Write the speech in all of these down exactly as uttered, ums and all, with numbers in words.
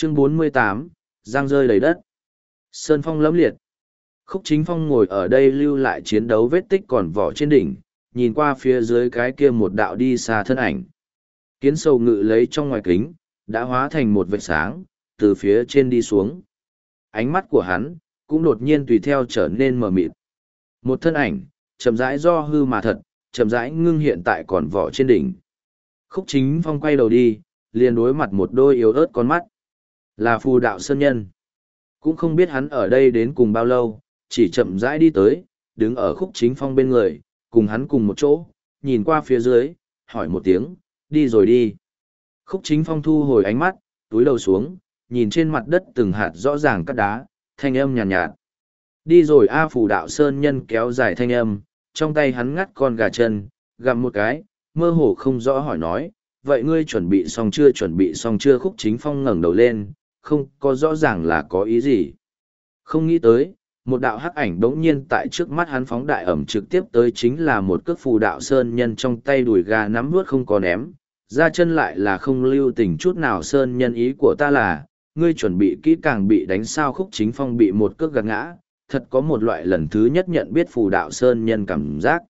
Chương bốn mươi tám, giang rơi đầy đất. Sơn phong lẫm liệt. Khúc Chính Phong ngồi ở đây lưu lại chiến đấu vết tích còn vỏ trên đỉnh, nhìn qua phía dưới cái kia một đạo đi xa thân ảnh. Kiến sầu ngự lấy trong ngoài kính, đã hóa thành một vệt sáng, từ phía trên đi xuống. Ánh mắt của hắn, cũng đột nhiên tùy theo trở nên mờ mịt. Một thân ảnh, chậm rãi do hư mà thật, chậm rãi ngưng hiện tại còn vỏ trên đỉnh. Khúc Chính Phong quay đầu đi, liền đối mặt một đôi yếu ớt con mắt. Là Phù Đạo Sơn Nhân. Cũng không biết hắn ở đây đến cùng bao lâu, chỉ chậm rãi đi tới, đứng ở Khúc Chính Phong bên người, cùng hắn cùng một chỗ, nhìn qua phía dưới, hỏi một tiếng, đi rồi đi. Khúc Chính Phong thu hồi ánh mắt, túi đầu xuống, nhìn trên mặt đất từng hạt rõ ràng cắt đá, thanh âm nhàn nhạt, nhạt. Đi rồi A Phù Đạo Sơn Nhân kéo dài thanh âm, trong tay hắn ngắt con gà chân, gặm một cái, mơ hồ không rõ hỏi nói, vậy ngươi chuẩn bị xong chưa chuẩn bị xong chưa? Khúc Chính Phong ngẩng đầu lên, không có rõ ràng là có ý gì. Không nghĩ tới, một đạo hắc ảnh đống nhiên tại trước mắt hắn phóng đại ẩm trực tiếp tới chính là một cước Phù Đạo Sơn Nhân trong tay đùi gà nắm nuốt không có ném, ra chân lại là không lưu tình chút nào. Sơn Nhân, ý của ta là, ngươi chuẩn bị kỹ càng bị đánh sao? Khúc Chính Phong bị một cước gạt ngã, thật có một loại lần thứ nhất nhận biết Phù Đạo Sơn Nhân cảm giác.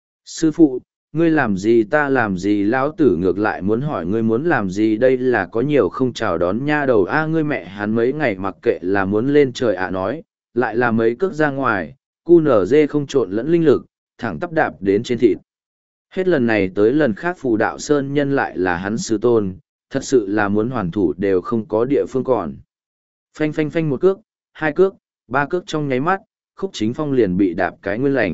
Sư phụ, ngươi làm gì ta làm gì? Lão tử ngược lại muốn hỏi ngươi muốn làm gì, đây là có nhiều không chào đón nha đầu a. Ngươi mẹ hắn mấy ngày mặc kệ là muốn lên trời ạ nói, lại là mấy cước ra ngoài, cu nở dê không trộn lẫn linh lực, thẳng tắp đạp đến trên thịt. Hết lần này tới lần khác Phù Đạo Sơn Nhân lại là hắn sư tôn, thật sự là muốn hoàn thủ đều không có địa phương còn. Phanh phanh phanh một cước, hai cước, ba cước trong nháy mắt, Khúc Chính Phong liền bị đạp cái nguyên lành.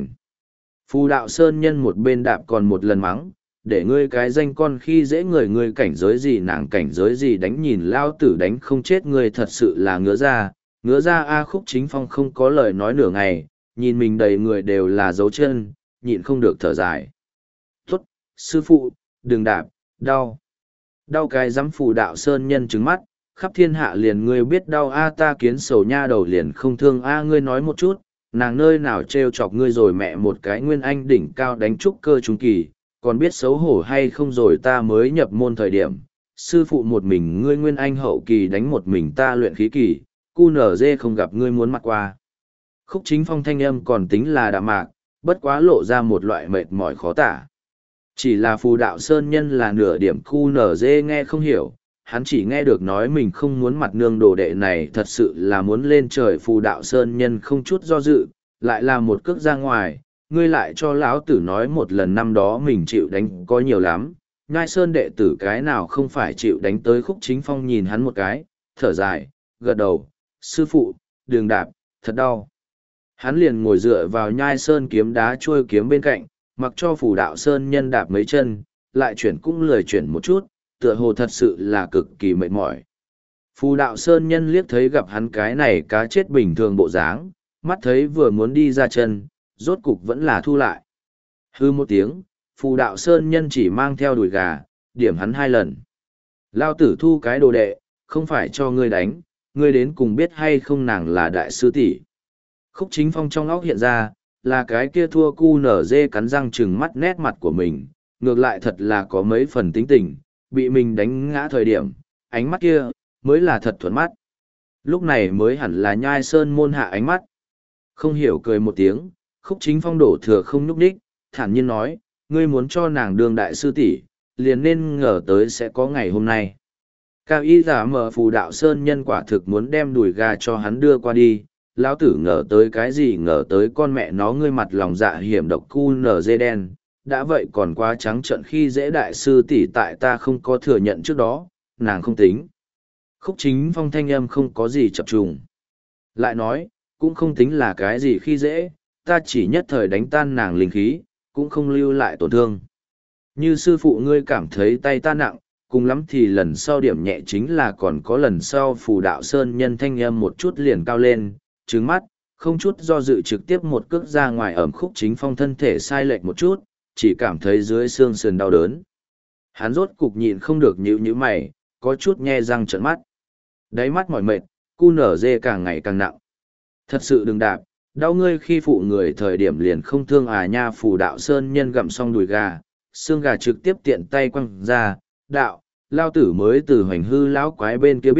Phù Đạo Sơn Nhân một bên đạp còn một lần mắng, để ngươi cái danh con khi dễ người, ngươi cảnh giới gì nàng cảnh giới gì, đánh nhìn lao tử đánh không chết ngươi, thật sự là ngứa ra, ngứa ra a. Khúc Chính Phong không có lời nói nửa ngày, nhìn mình đầy người đều là dấu chân, nhịn không được thở dài. Tốt, sư phụ, đừng đạp, đau. Đau cái dám? Phù Đạo Sơn Nhân trứng mắt, khắp thiên hạ liền ngươi biết đau a. Ta kiến sầu nha đầu liền không thương a. Ngươi nói một chút, nàng nơi nào trêu chọc ngươi rồi? Mẹ một cái nguyên anh đỉnh cao đánh trúc cơ trung kỳ, còn biết xấu hổ hay không? Rồi ta mới nhập môn thời điểm, sư phụ một mình ngươi nguyên anh hậu kỳ đánh một mình ta luyện khí kỳ, cu nở dê không gặp ngươi muốn mặt qua. Khúc Chính Phong thanh âm còn tính là đạm mạc, bất quá lộ ra một loại mệt mỏi khó tả. Chỉ là Phù Đạo Sơn Nhân là nửa điểm cu nở dê nghe không hiểu, hắn chỉ nghe được nói mình không muốn mặt nương đồ đệ này thật sự là muốn lên trời. Phù Đạo Sơn Nhân không chút do dự, lại là một cước ra ngoài, ngươi lại cho lão tử nói một lần năm đó mình chịu đánh có nhiều lắm, Nhai Sơn đệ tử cái nào không phải chịu đánh tới. Khúc Chính Phong nhìn hắn một cái, thở dài, gật đầu, sư phụ, đường đạp, thật đau. Hắn liền ngồi dựa vào Nhai Sơn kiếm đá trôi kiếm bên cạnh, mặc cho Phù Đạo Sơn Nhân đạp mấy chân, lại chuyển cũng lười chuyển một chút, tựa hồ thật sự là cực kỳ mệt mỏi. Phù Đạo Sơn Nhân liếc thấy gặp hắn cái này cá chết bình thường bộ dáng, mắt thấy vừa muốn đi ra chân, rốt cục vẫn là thu lại. Hư một tiếng, Phù Đạo Sơn Nhân chỉ mang theo đùi gà, điểm hắn hai lần. Lao tử thu cái đồ đệ, không phải cho ngươi đánh, ngươi đến cùng biết hay không nàng là đại sư tỷ. Khúc Chính Phong trong óc hiện ra, là cái kia thua cu nở dê cắn răng trừng mắt nét mặt của mình, ngược lại thật là có mấy phần tính tình, bị mình đánh ngã thời điểm, ánh mắt kia, mới là thật thuận mắt. Lúc này mới hẳn là Nhai Sơn môn hạ ánh mắt. Không hiểu cười một tiếng, Khúc Chính Phong đổ thừa không nhúc đích, thản nhiên nói, ngươi muốn cho nàng đương đại sư tỷ, liền nên ngờ tới sẽ có ngày hôm nay. Cao y giả mở Phù Đạo Sơn Nhân quả thực muốn đem đùi gà cho hắn đưa qua đi, lão tử ngờ tới cái gì? Ngờ tới con mẹ nó ngươi mặt lòng dạ hiểm độc cu nở dê đen, đã vậy còn quá trắng trợn khi dễ đại sư tỷ, tại ta không có thừa nhận trước đó, nàng không tính. Khúc Chính Phong thanh âm không có gì chập trùng. Lại nói, cũng không tính là cái gì khi dễ, ta chỉ nhất thời đánh tan nàng linh khí, cũng không lưu lại tổn thương. Như sư phụ ngươi cảm thấy tay ta nặng, cùng lắm thì lần sau điểm nhẹ chính là, còn có lần sau. Phù Đạo Sơn Nhân thanh âm một chút liền cao lên, trứng mắt, không chút do dự trực tiếp một cước ra ngoài ẩm. Khúc Chính Phong thân thể sai lệch một chút, chỉ cảm thấy dưới xương sườn đau đớn. Hắn rốt cục nhịn không được nhíu nhíu mày, có chút nhe răng trợn mắt. Đáy mắt mỏi mệt, cu nở dê càng ngày càng nặng. Thật sự đừng đạp, đau ngươi khi phụ người thời điểm liền không thương à nha. Phù Đạo Sơn Nhân gặm xong đùi gà, xương gà trực tiếp tiện tay quăng ra, đạo, lao tử mới từ hoành hư lão quái bên kia biết,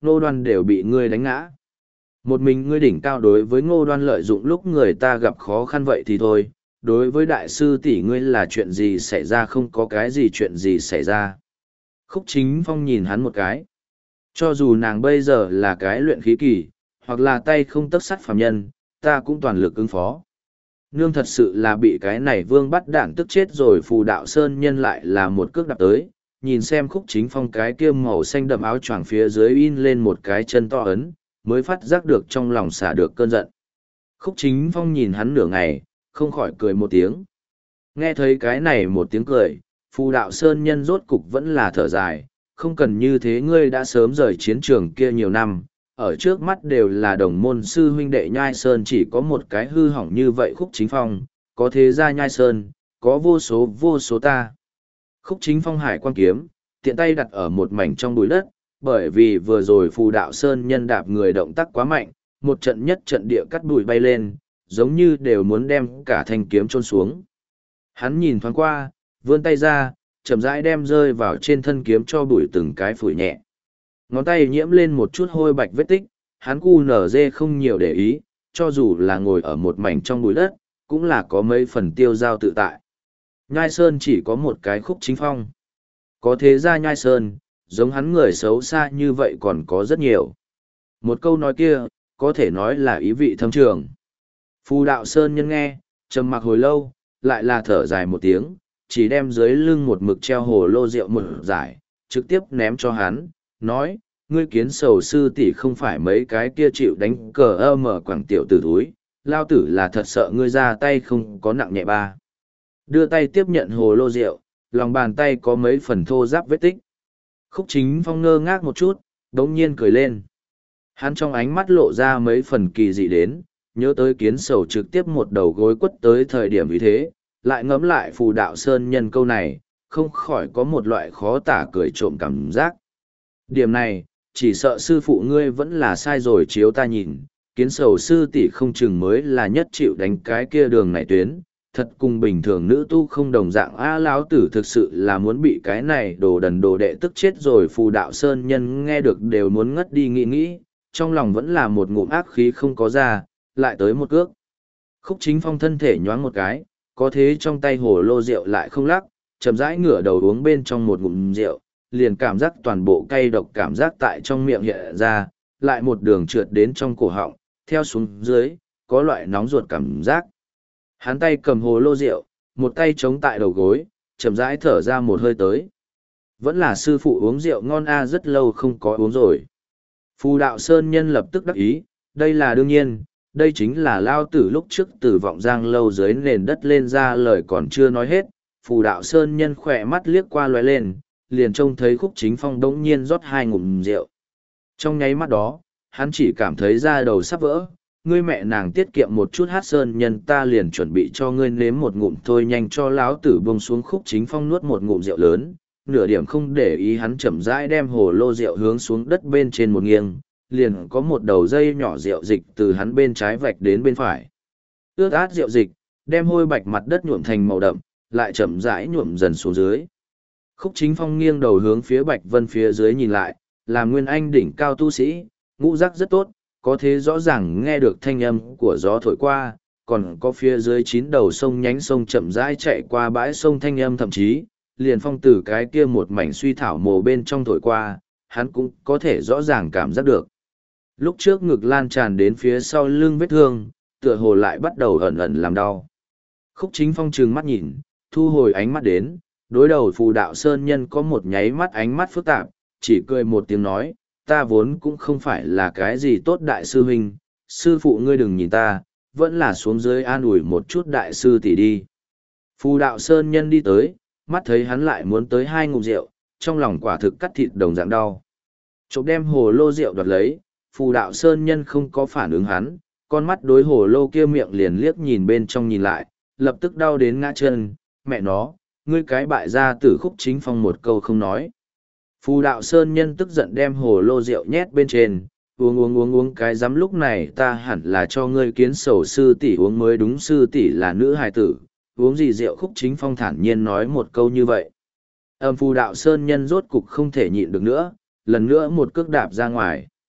Ngô Đoan đều bị ngươi đánh ngã. Một mình ngươi đỉnh cao đối với Ngô Đoan lợi dụng lúc người ta gặp khó khăn vậy thì thôi, đối với đại sư tỷ ngươi là chuyện gì xảy ra, không có cái gì chuyện gì xảy ra. Khúc Chính Phong nhìn hắn một cái. Cho dù nàng bây giờ là cái luyện khí kỳ, hoặc là tay không tấc sắt phàm nhân, ta cũng toàn lực ứng phó. Nương thật sự là bị cái này vương bắt đạn tức chết rồi. Phù Đạo Sơn Nhân lại là một cước đạp tới, nhìn xem Khúc Chính Phong cái kia màu xanh đậm áo choàng phía dưới in lên một cái chân to ấn, mới phát giác được trong lòng xả được cơn giận. Khúc Chính Phong nhìn hắn nửa ngày, không khỏi cười một tiếng. Nghe thấy cái này một tiếng cười, Phù Đạo Sơn Nhân rốt cục vẫn là thở dài, không cần như thế, ngươi đã sớm rời chiến trường kia nhiều năm, ở trước mắt đều là đồng môn sư huynh đệ Nhai Sơn, chỉ có một cái hư hỏng như vậy. Khúc Chính Phong, có thế gia Nhai Sơn, có vô số vô số ta. Khúc Chính Phong hải quan kiếm, tiện tay đặt ở một mảnh trong bụi đất, bởi vì vừa rồi Phù Đạo Sơn Nhân đạp người động tác quá mạnh, một trận nhất trận địa cắt bụi bay lên, giống như đều muốn đem cả thanh kiếm chôn xuống. Hắn nhìn thoáng qua, vươn tay ra, chậm rãi đem rơi vào trên thân kiếm cho bụi từng cái phủi nhẹ. Ngón tay nhiễm lên một chút hôi bạch vết tích, hắn cu nở dê không nhiều để ý, cho dù là ngồi ở một mảnh trong bụi đất, cũng là có mấy phần tiêu dao tự tại. Nhai Sơn chỉ có một cái Khúc Chính Phong. Có thế ra Nhai Sơn, giống hắn người xấu xa như vậy còn có rất nhiều. Một câu nói kia, có thể nói là ý vị thâm trường. Phù Đạo Sơn Nhân nghe, trầm mặc hồi lâu, lại là thở dài một tiếng, chỉ đem dưới lưng một mực treo hồ lô rượu một giải, trực tiếp ném cho hắn, nói, ngươi Kiến Sầu sư tỷ không phải mấy cái kia chịu đánh cờ ơ mở quảng tiểu tử thúi, lao tử là thật sợ ngươi ra tay không có nặng nhẹ ba. Đưa tay tiếp nhận hồ lô rượu, lòng bàn tay có mấy phần thô ráp vết tích. Khúc Chính Phong ngơ ngác một chút, đống nhiên cười lên. Hắn trong ánh mắt lộ ra mấy phần kỳ dị đến, nhớ tới Kiến Sầu trực tiếp một đầu gối quất tới thời điểm như thế, lại ngẫm lại Phù Đạo Sơn Nhân câu này, không khỏi có một loại khó tả cười trộm cảm giác. Điểm này, chỉ sợ sư phụ ngươi vẫn là sai rồi chiếu ta nhìn, Kiến Sầu sư tỷ không chừng mới là nhất chịu đánh cái kia đường này tuyến, thật cùng bình thường nữ tu không đồng dạng. A lão tử thực sự là muốn bị cái này đồ đần đồ đệ tức chết rồi. Phù Đạo Sơn Nhân nghe được đều muốn ngất đi nghĩ nghĩ, trong lòng vẫn là một ngụm ác khí không có ra, lại tới một cước. Khúc Chính Phong thân thể nhoáng một cái, có thế trong tay hồ lô rượu lại không lắc, chậm rãi ngửa đầu uống bên trong một ngụm rượu, liền cảm giác toàn bộ cay độc cảm giác tại trong miệng hiện ra, lại một đường trượt đến trong cổ họng, theo xuống dưới, có loại nóng ruột cảm giác. Hắn tay cầm hồ lô rượu, một tay chống tại đầu gối, chậm rãi thở ra một hơi tới. Vẫn là sư phụ uống rượu ngon a, rất lâu không có uống rồi. Phù Đạo Sơn Nhân lập tức đắc ý, đây là đương nhiên, đây chính là lao tử lúc trước từ vọng giang lâu dưới nền đất lên ra lời còn chưa nói hết. Phù Đạo Sơn Nhân khỏe mắt liếc qua loé lên, liền trông thấy Khúc Chính Phong đống nhiên rót hai ngụm rượu. Trong nháy mắt đó, hắn chỉ cảm thấy da đầu sắp vỡ, ngươi mẹ nàng tiết kiệm một chút Hát Sơn Nhân, ta liền chuẩn bị cho ngươi nếm một ngụm thôi, nhanh cho lão tử buông xuống. Khúc Chính Phong nuốt một ngụm rượu lớn, nửa điểm không để ý, hắn chậm rãi đem hồ lô rượu hướng xuống đất bên trên một nghiêng, liền có một đầu dây nhỏ rượu dịch từ hắn bên trái vạch đến bên phải. Ướt át rượu dịch, đem hôi bạch mặt đất nhuộm thành màu đậm, lại chậm rãi nhuộm dần xuống dưới. Khúc Chính Phong nghiêng đầu hướng phía Bạch Vân phía dưới nhìn lại, là nguyên anh đỉnh cao tu sĩ, ngũ giác rất tốt, có thế rõ ràng nghe được thanh âm của gió thổi qua, còn có phía dưới chín đầu sông nhánh sông chậm rãi chạy qua bãi sông thanh âm, thậm chí liền phong từ cái kia một mảnh suy thảo mồ bên trong thổi qua, hắn cũng có thể rõ ràng cảm giác được. Lúc trước ngực lan tràn đến phía sau lưng vết thương, tựa hồ lại bắt đầu ẩn ẩn làm đau. Khúc Chính Phong trừng mắt nhìn, thu hồi ánh mắt đến, đối đầu Phù Đạo Sơn Nhân có một nháy mắt ánh mắt phức tạp, chỉ cười một tiếng nói, ta vốn cũng không phải là cái gì tốt đại sư huynh, sư phụ ngươi đừng nhìn ta, vẫn là xuống dưới an ủi một chút đại sư tỷ đi. Phù Đạo Sơn Nhân đi tới, mắt thấy hắn lại muốn tới hai ngụm rượu, trong lòng quả thực cắt thịt đồng dạng đau. Chộp đem hồ lô rượu đoạt lấy, Phù Đạo Sơn Nhân không có phản ứng hắn, con mắt đối hồ lô kia miệng liền liếc nhìn bên trong nhìn lại, lập tức đau đến ngã chân, mẹ nó, ngươi cái bại gia tử. Khúc Chính Phong một câu không nói. Phù Đạo Sơn Nhân tức giận đem hồ lô rượu nhét bên trên, uống uống uống uống cái rắm, lúc này ta hẳn là cho ngươi Kiến Sầu sư tỷ uống mới đúng, sư tỷ là nữ hài tử, uống gì rượu. Khúc Chính Phong thản nhiên nói một câu như vậy. Âm Phù Đạo Sơn Nhân rốt cục không thể nhịn được nữa, lần nữa một cước đạp ra ngoài.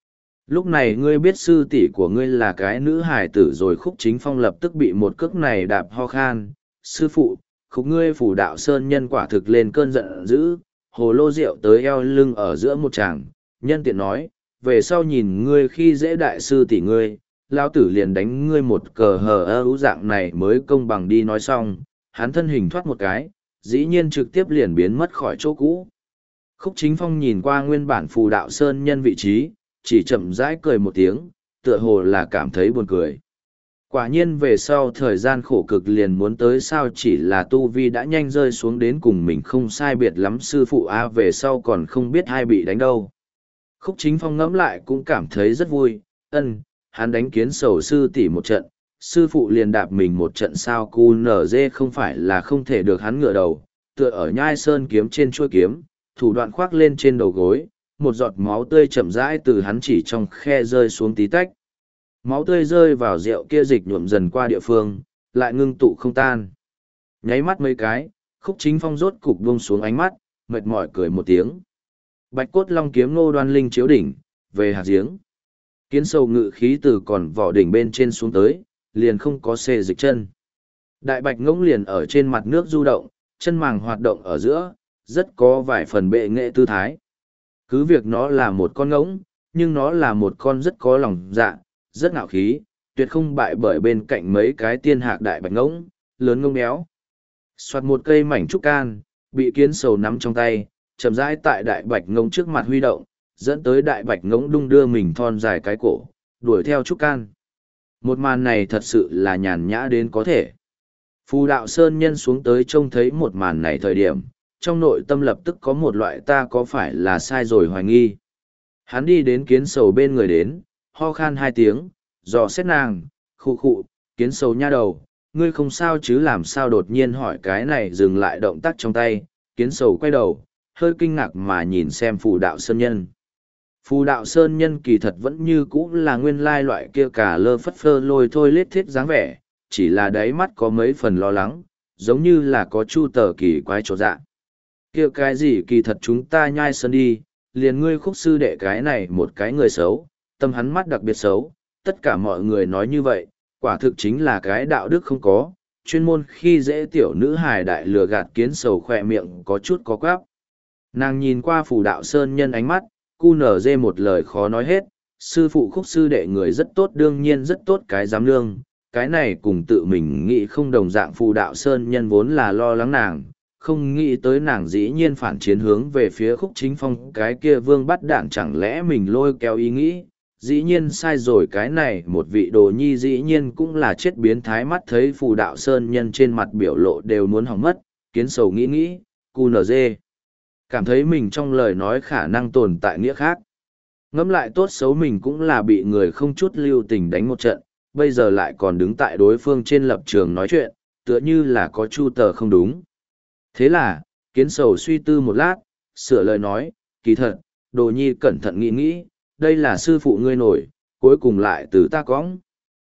Lúc này ngươi biết sư tỷ của ngươi là cái nữ hài tử rồi. Khúc Chính Phong lập tức bị một cước này đạp ho khan. Sư phụ, khúc ngươi phủ đạo sơn nhân quả thực lên cơn giận dữ, hồ lô rượu tới eo lưng ở giữa một chàng, nhân tiện nói, về sau nhìn ngươi khi dễ đại sư tỷ ngươi, lao tử liền đánh ngươi một cờ hờ ơ ú dạng này mới công bằng. Đi nói xong, hắn thân hình thoát một cái, dĩ nhiên trực tiếp liền biến mất khỏi chỗ cũ. Khúc Chính Phong nhìn qua nguyên bản phù đạo sơn nhân vị trí, chỉ chậm rãi cười một tiếng, tựa hồ là cảm thấy buồn cười. Quả nhiên về sau thời gian khổ cực liền muốn tới sao, chỉ là tu vi đã nhanh rơi xuống đến cùng mình không sai biệt lắm sư phụ a, về sau còn không biết ai bị đánh đâu. Khúc Chính Phong ngẫm lại cũng cảm thấy rất vui, ân, hắn đánh kiến sầu sư tỷ một trận, sư phụ liền đạp mình một trận sao, cu nở dê không phải là không thể được hắn ngửa đầu, tựa ở nhai sơn kiếm trên chuôi kiếm, thủ đoạn khoác lên trên đầu gối, một giọt máu tươi chậm rãi từ hắn chỉ trong khe rơi xuống tí tách. Máu tươi rơi vào rượu kia dịch nhuộm dần qua địa phương, lại ngưng tụ không tan. Nháy mắt mấy cái, Khúc Chính Phong rốt cục buông xuống ánh mắt, mệt mỏi cười một tiếng. Bạch cốt long kiếm Ngô Đoan Linh chiếu đỉnh, về hạt giếng. Kiến sầu ngự khí từ còn vỏ đỉnh bên trên xuống tới, liền không có xê dịch chân. Đại bạch ngỗng liền ở trên mặt nước du động, chân màng hoạt động ở giữa, rất có vài phần bệ nghệ tư thái. Cứ việc nó là một con ngỗng, nhưng nó là một con rất có lòng dạ, rất ngạo khí, tuyệt không bại bởi bên cạnh mấy cái tiên hạc đại bạch ngỗng, lớn ngông béo. Xoạt một cây mảnh trúc can, bị kiến sầu nắm trong tay, chậm rãi tại đại bạch ngỗng trước mặt huy động, dẫn tới đại bạch ngỗng đung đưa mình thon dài cái cổ, đuổi theo trúc can. Một màn này thật sự là nhàn nhã đến có thể. Phù đạo sơn nhân xuống tới trông thấy một màn này thời điểm, trong nội tâm lập tức có một loại ta có phải là sai rồi hoài nghi. Hắn đi đến kiến sầu bên người đến, ho khan hai tiếng, dò xét nàng, khụ khụ, kiến sầu nha đầu, ngươi không sao chứ, làm sao đột nhiên hỏi cái này, dừng lại động tác trong tay, kiến sầu quay đầu, hơi kinh ngạc mà nhìn xem phù đạo sơn nhân. Phù đạo sơn nhân kỳ thật vẫn như cũ là nguyên lai loại kia cả lơ phất phơ lôi thôi lết thiết dáng vẻ, chỉ là đáy mắt có mấy phần lo lắng, giống như là có chu tờ kỳ quái trột dạ. Kia cái gì kỳ thật chúng ta nhai sơn đi, liền ngươi Khúc sư đệ cái này một cái người xấu, tâm hắn mắt đặc biệt xấu, tất cả mọi người nói như vậy, quả thực chính là cái đạo đức không có, chuyên môn khi dễ tiểu nữ hài đại lừa gạt. Kiến sầu khỏe miệng có chút có quáp. Nàng nhìn qua phù đạo sơn nhân ánh mắt, cu nở dê một lời khó nói hết, sư phụ Khúc sư đệ người rất tốt, đương nhiên rất tốt, cái giám nương, cái này cùng tự mình nghĩ không đồng dạng. Phù đạo sơn nhân vốn là lo lắng nàng, không nghĩ tới nàng dĩ nhiên phản chiến hướng về phía Khúc Chính Phong, cái kia vương bắt đạn, chẳng lẽ mình lôi kéo ý nghĩ, dĩ nhiên sai rồi. Cái này một vị đồ nhi dĩ nhiên cũng là chết biến thái. Mắt thấy phù đạo sơn nhân trên mặt biểu lộ đều muốn hỏng mất, kiến sầu nghĩ nghĩ, cu nở dê cảm thấy mình trong lời nói khả năng tồn tại nghĩa khác. Ngẫm lại tốt xấu mình cũng là bị người không chút lưu tình đánh một trận, bây giờ lại còn đứng tại đối phương trên lập trường nói chuyện, tựa như là có chu tờ không đúng. Thế là, kiến sầu suy tư một lát, sửa lời nói, kỳ thật, đồ nhi cẩn thận nghĩ nghĩ, đây là sư phụ ngươi nổi, cuối cùng lại từ ta cõng.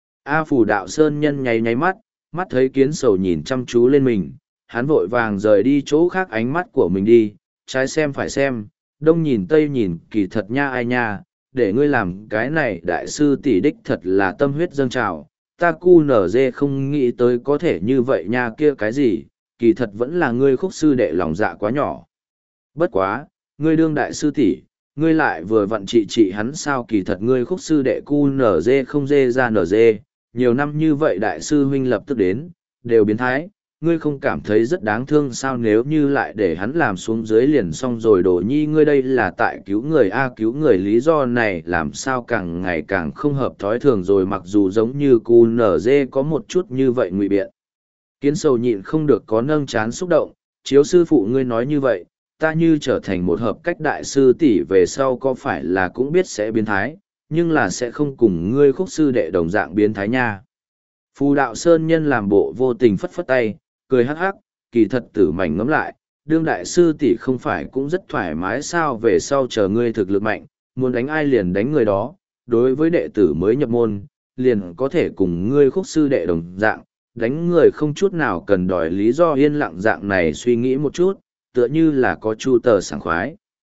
A phù đạo sơn nhân nháy nháy mắt, mắt thấy kiến sầu nhìn chăm chú lên mình, hắn vội vàng rời đi chỗ khác ánh mắt của mình đi, trái xem phải xem, đông nhìn tây nhìn, kỳ thật nha ai nha, để ngươi làm cái này đại sư tỷ đích thật là tâm huyết dâng trào, ta cu nở dê không nghĩ tới có thể như vậy nha, kia cái gì, kỳ thật vẫn là ngươi Khúc sư đệ lòng dạ quá nhỏ. Bất quá, ngươi đương đại sư tỷ, ngươi lại vừa vặn trị trị hắn sao, kỳ thật ngươi Khúc sư đệ cu nở dê không dê ra nở dê, nhiều năm như vậy đại sư huynh lập tức đến, đều biến thái, ngươi không cảm thấy rất đáng thương sao, nếu như lại để hắn làm xuống dưới liền xong rồi. Đồ nhi ngươi đây là tại cứu người a, cứu người, lý do này làm sao càng ngày càng không hợp thói thường rồi, mặc dù giống như cu nở dê có một chút như vậy ngụy biện. Kiến sầu nhịn không được có nâng chán xúc động, chiếu sư phụ ngươi nói như vậy, ta như trở thành một hợp cách đại sư tỷ về sau có phải là cũng biết sẽ biến thái, nhưng là sẽ không cùng ngươi Khúc sư đệ đồng dạng biến thái nha. Phù đạo sơn nhân làm bộ vô tình phất phất tay, cười hắc hắc, kỳ thật tử mảnh ngẫm lại, đương đại sư tỷ không phải cũng rất thoải mái sao, về sau chờ ngươi thực lực mạnh, muốn đánh ai liền đánh người đó, đối với đệ tử mới nhập môn, liền có thể cùng ngươi Khúc sư đệ đồng dạng, đánh người không chút nào cần đòi lý do, yên lặng dạng này suy nghĩ một chút, tựa như là có chu tờ sảng khoái.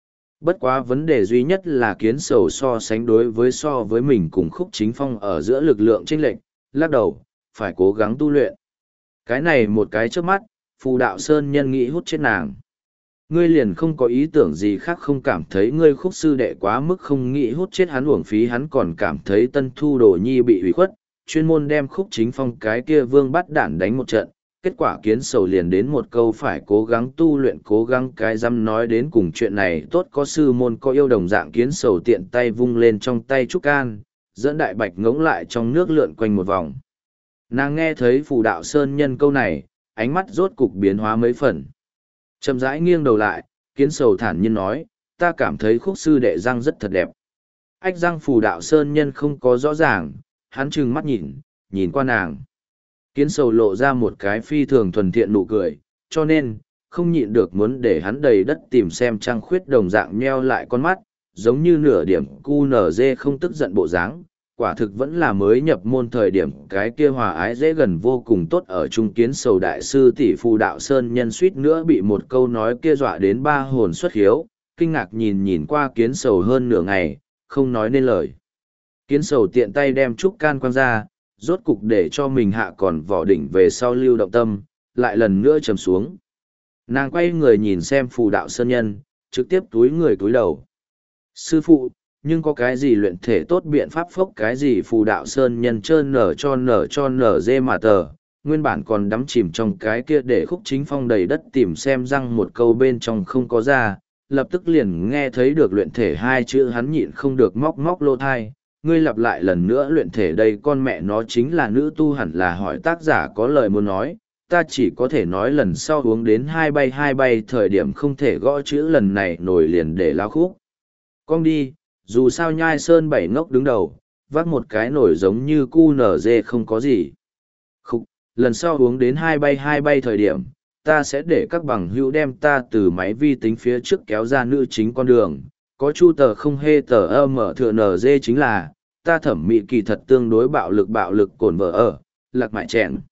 Bất quá vấn đề duy nhất là kiến sầu so sánh đối với so với mình cùng Khúc Chính Phong ở giữa lực lượng chênh lệch, lắc đầu, phải cố gắng tu luyện. Cái này một cái trước mắt, phù đạo sơn nhân nghĩ hút chết nàng. Ngươi liền không có ý tưởng gì khác, không cảm thấy ngươi Khúc sư đệ quá mức không nghĩ hút chết hắn, uổng phí hắn còn cảm thấy Tân Thu Đồ Nhi bị hủy khuất, chuyên môn đem Khúc Chính Phong cái kia vương bắt đản đánh một trận. Kết quả kiến sầu liền đến một câu phải cố gắng tu luyện, cố gắng cái dăm nói đến cùng chuyện này tốt có sư môn có yêu đồng dạng. Kiến sầu tiện tay vung lên trong tay trúc can, dẫn đại bạch ngỗng lại trong nước lượn quanh một vòng. Nàng nghe thấy phù đạo sơn nhân câu này, ánh mắt rốt cục biến hóa mấy phần. Chậm rãi nghiêng đầu lại, kiến sầu thản nhiên nói, ta cảm thấy Khúc sư đệ răng rất thật đẹp. Ách răng phù đạo sơn nhân không có rõ ràng, hắn trừng mắt nhìn, nhìn qua nàng. Kiến sầu lộ ra một cái phi thường thuần thiện nụ cười, cho nên, không nhịn được muốn để hắn đầy đất tìm xem trăng khuyết đồng dạng nheo lại con mắt, giống như nửa điểm cu nở dê không tức giận bộ dáng. Quả thực vẫn là mới nhập môn thời điểm cái kia hòa ái dễ gần vô cùng tốt ở trung. Kiến sầu đại sư tỷ phù đạo sơn nhân suýt nữa bị một câu nói kia dọa đến ba hồn xuất hiếu, kinh ngạc nhìn nhìn qua kiến sầu hơn nửa ngày, không nói nên lời. Kiến sầu tiện tay đem trúc can quăng ra, rốt cục để cho mình hạ còn vỏ đỉnh về sau lưu động tâm, lại lần nữa trầm xuống. Nàng quay người nhìn xem phù đạo sơn nhân, trực tiếp túi người túi đầu. Sư phụ, nhưng có cái gì luyện thể tốt biện pháp phốc cái gì phù đạo sơn nhân trơn nở cho nở cho nở dê mà tờ, nguyên bản còn đắm chìm trong cái kia để Khúc Chính Phong đầy đất tìm xem răng một câu bên trong không có ra, lập tức liền nghe thấy được luyện thể hai chữ, hắn nhịn không được móc móc lô thai. Ngươi lặp lại lần nữa luyện thể đây, con mẹ nó chính là nữ tu hẳn là hỏi tác giả có lời muốn nói, ta chỉ có thể nói lần sau uống đến hai bay hai bay thời điểm không thể gõ chữ lần này nổi liền để lao khúc. Con đi, dù sao nhai sơn bảy ngốc đứng đầu, vác một cái nổi giống như cu nở dê không có gì. Khúc, lần sau uống đến hai bay hai bay thời điểm, ta sẽ để các bằng hữu đem ta từ máy vi tính phía trước kéo ra nữ chính con đường. Có chu tờ không hê tờ ơ mở thừa nở dê chính là, ta thẩm mỹ kỳ thật tương đối bạo lực bạo lực cồn vợ ở, lạc mại chèn.